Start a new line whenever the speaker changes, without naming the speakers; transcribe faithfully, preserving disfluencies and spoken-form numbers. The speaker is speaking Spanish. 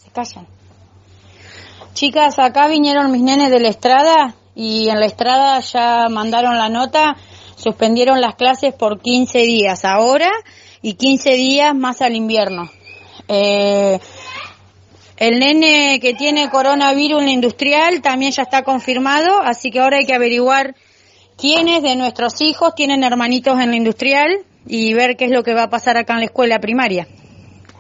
se callan. Chicas, acá vinieron mis nenes de la Estrada y en la Estrada ya mandaron la nota, suspendieron las clases por quince días ahora y quince días más al invierno. Eh, el nene que tiene coronavirus en la industrial también ya está confirmado, así que ahora hay que averiguar quiénes de nuestros hijos tienen hermanitos en la industrial y ver qué es lo que va a pasar acá en la escuela primaria.